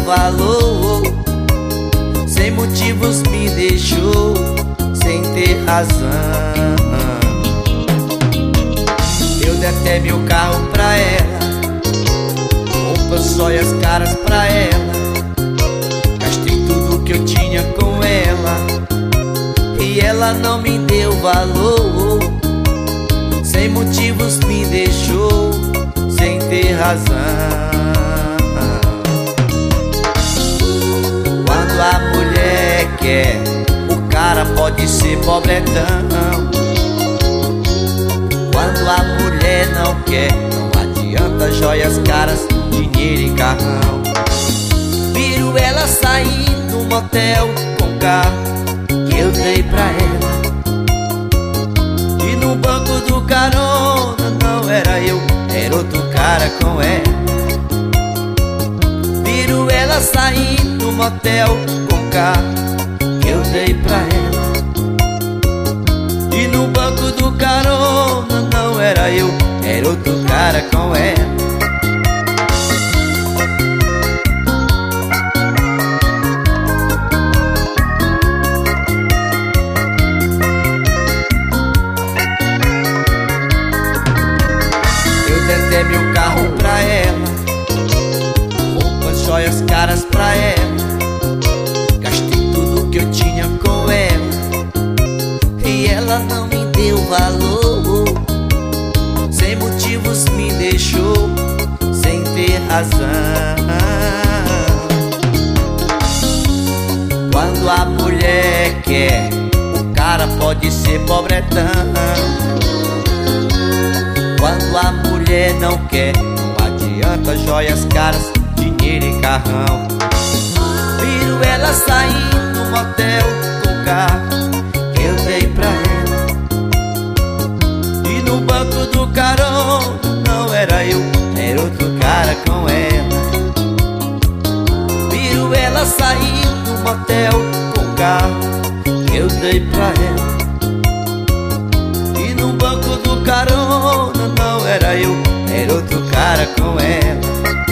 valor, sem motivos me deixou, sem ter razão. Eu dei até meu carro pra ela, roupas, joias caras pra ela, gastei tudo que eu tinha com ela, e ela não me deu valor, sem motivos me deixou, sem ter razão. Quando a mulher quer, o cara pode ser pobretão. Quando a mulher não quer, não adianta joias caras, dinheiro e carrão. Viro ela saindo no motel com o carro que eu dei pra ela, e no banco do carona não era eu, era outro cara com ela. Viro ela saindo no motel com o carro que eu dei pra ela, e no banco do carona não era eu, era outro cara com ela. Eu dei até meu carro pra ela, roupas, joias caras pra ela, gastei tudo que eu tinha com ela, e ela não me deu valor, sem motivos me deixou, sem ter razão. Quando a mulher quer, o cara pode ser pobretão. Quando a mulher não quer, não adianta joias caras, dinheiro e carrão. Viro ela saindo no motel com o carro que eu dei pra ela, e no banco do carona não era eu, era outro cara com ela. Viro ela saindo no motel com o carro que eu dei pra ela, e no banco do carona não era eu, era outro cara com ela.